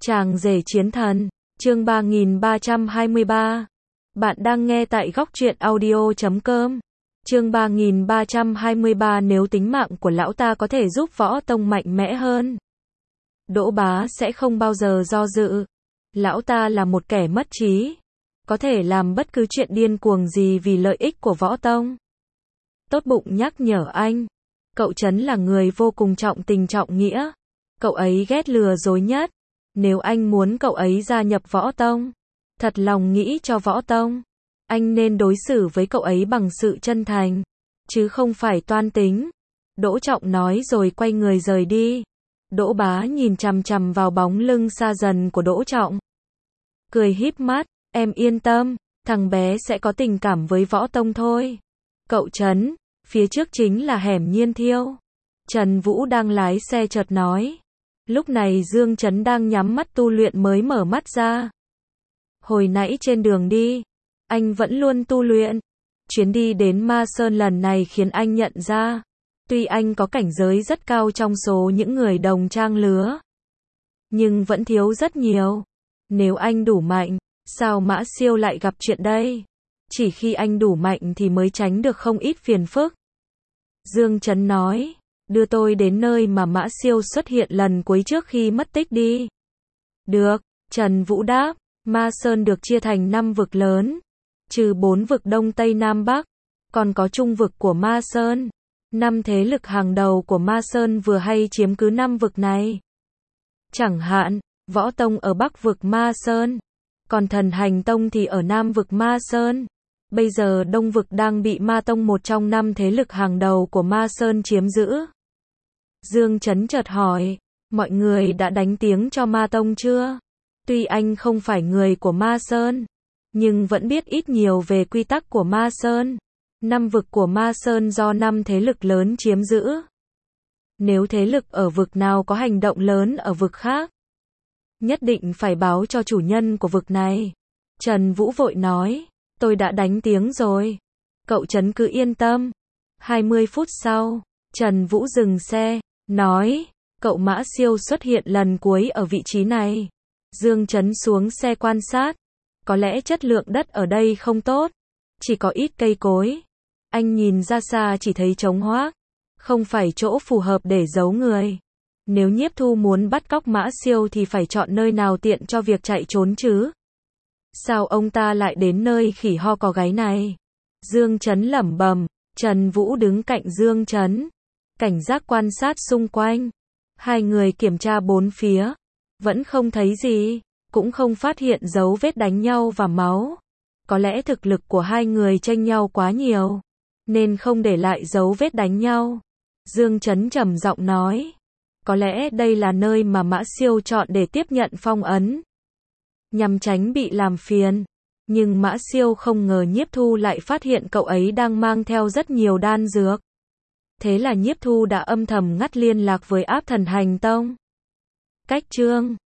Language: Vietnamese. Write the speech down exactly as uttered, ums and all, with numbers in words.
Chàng rể chiến thần, chương ba nghìn ba trăm hai mươi ba. Bạn đang nghe tại góc truyện audio chấm com. Chương ba nghìn ba trăm hai mươi ba. Nếu tính mạng của lão ta có thể giúp võ tông mạnh mẽ hơn, Đỗ Bá sẽ không bao giờ do dự. Lão ta là một kẻ mất trí, có thể làm bất cứ chuyện điên cuồng gì vì lợi ích của võ tông. Tốt bụng nhắc nhở anh, cậu Trấn là người vô cùng trọng tình trọng nghĩa. Cậu ấy ghét lừa dối nhất. Nếu anh muốn cậu ấy gia nhập võ tông, thật lòng nghĩ cho võ tông, anh nên đối xử với cậu ấy bằng sự chân thành, chứ không phải toan tính. Đỗ Trọng nói rồi quay người rời đi. Đỗ Bá nhìn chằm chằm vào bóng lưng xa dần của Đỗ Trọng, cười híp mắt, em yên tâm, thằng bé sẽ có tình cảm với võ tông thôi. Cậu Trấn, phía trước chính là hẻm Nhiên Thiêu. Trần Vũ đang lái xe chợt nói. Lúc này Dương Trấn đang nhắm mắt tu luyện mới mở mắt ra. Hồi nãy trên đường đi, anh vẫn luôn tu luyện. Chuyến đi đến Ma Sơn lần này khiến anh nhận ra, tuy anh có cảnh giới rất cao trong số những người đồng trang lứa, nhưng vẫn thiếu rất nhiều. Nếu anh đủ mạnh, sao Mã Siêu lại gặp chuyện đây? Chỉ khi anh đủ mạnh thì mới tránh được không ít phiền phức. Dương Trấn nói, đưa tôi đến nơi mà Mã Siêu xuất hiện lần cuối trước khi mất tích đi. Được, Trần Vũ đáp. Ma Sơn được chia thành năm vực lớn, trừ bốn vực Đông Tây Nam Bắc, còn có trung vực của Ma Sơn. Năm thế lực hàng đầu của Ma Sơn vừa hay chiếm cứ năm vực này. Chẳng hạn, Võ Tông ở Bắc vực Ma Sơn, còn Thần Hành Tông thì ở Nam vực Ma Sơn. Bây giờ Đông vực đang bị Ma Tông, một trong năm thế lực hàng đầu của Ma Sơn, chiếm giữ. Dương Trấn chợt hỏi, mọi người đã đánh tiếng cho Ma Tông chưa? Tuy anh không phải người của Ma Sơn, nhưng vẫn biết ít nhiều về quy tắc của Ma Sơn. Năm vực của Ma Sơn do năm thế lực lớn chiếm giữ. Nếu thế lực ở vực nào có hành động lớn ở vực khác, nhất định phải báo cho chủ nhân của vực này. Trần Vũ vội nói, tôi đã đánh tiếng rồi. Cậu Trấn cứ yên tâm. hai mươi phút sau, Trần Vũ dừng xe, nói, cậu Mã Siêu xuất hiện lần cuối ở vị trí này. Dương Trấn xuống xe quan sát. Có lẽ chất lượng đất ở đây không tốt, chỉ có ít cây cối. Anh nhìn ra xa chỉ thấy trống hoác, không phải chỗ phù hợp để giấu người. Nếu Nhiếp Thu muốn bắt cóc Mã Siêu thì phải chọn nơi nào tiện cho việc chạy trốn chứ. Sao ông ta lại đến nơi khỉ ho có gáy này? Dương Trấn lẩm bẩm. Trần Vũ đứng cạnh Dương Trấn, cảnh giác quan sát xung quanh. Hai người kiểm tra bốn phía, vẫn không thấy gì, cũng không phát hiện dấu vết đánh nhau và máu. Có lẽ thực lực của hai người chênh nhau quá nhiều, nên không để lại dấu vết đánh nhau. Dương Trấn trầm giọng nói, có lẽ đây là nơi mà Mã Siêu chọn để tiếp nhận phong ấn, nhằm tránh bị làm phiền. Nhưng Mã Siêu không ngờ Nhiếp Thu lại phát hiện cậu ấy đang mang theo rất nhiều đan dược. Thế là Nhiếp Thu đã âm thầm ngắt liên lạc với Áp Thần Hành Tông. Cách chương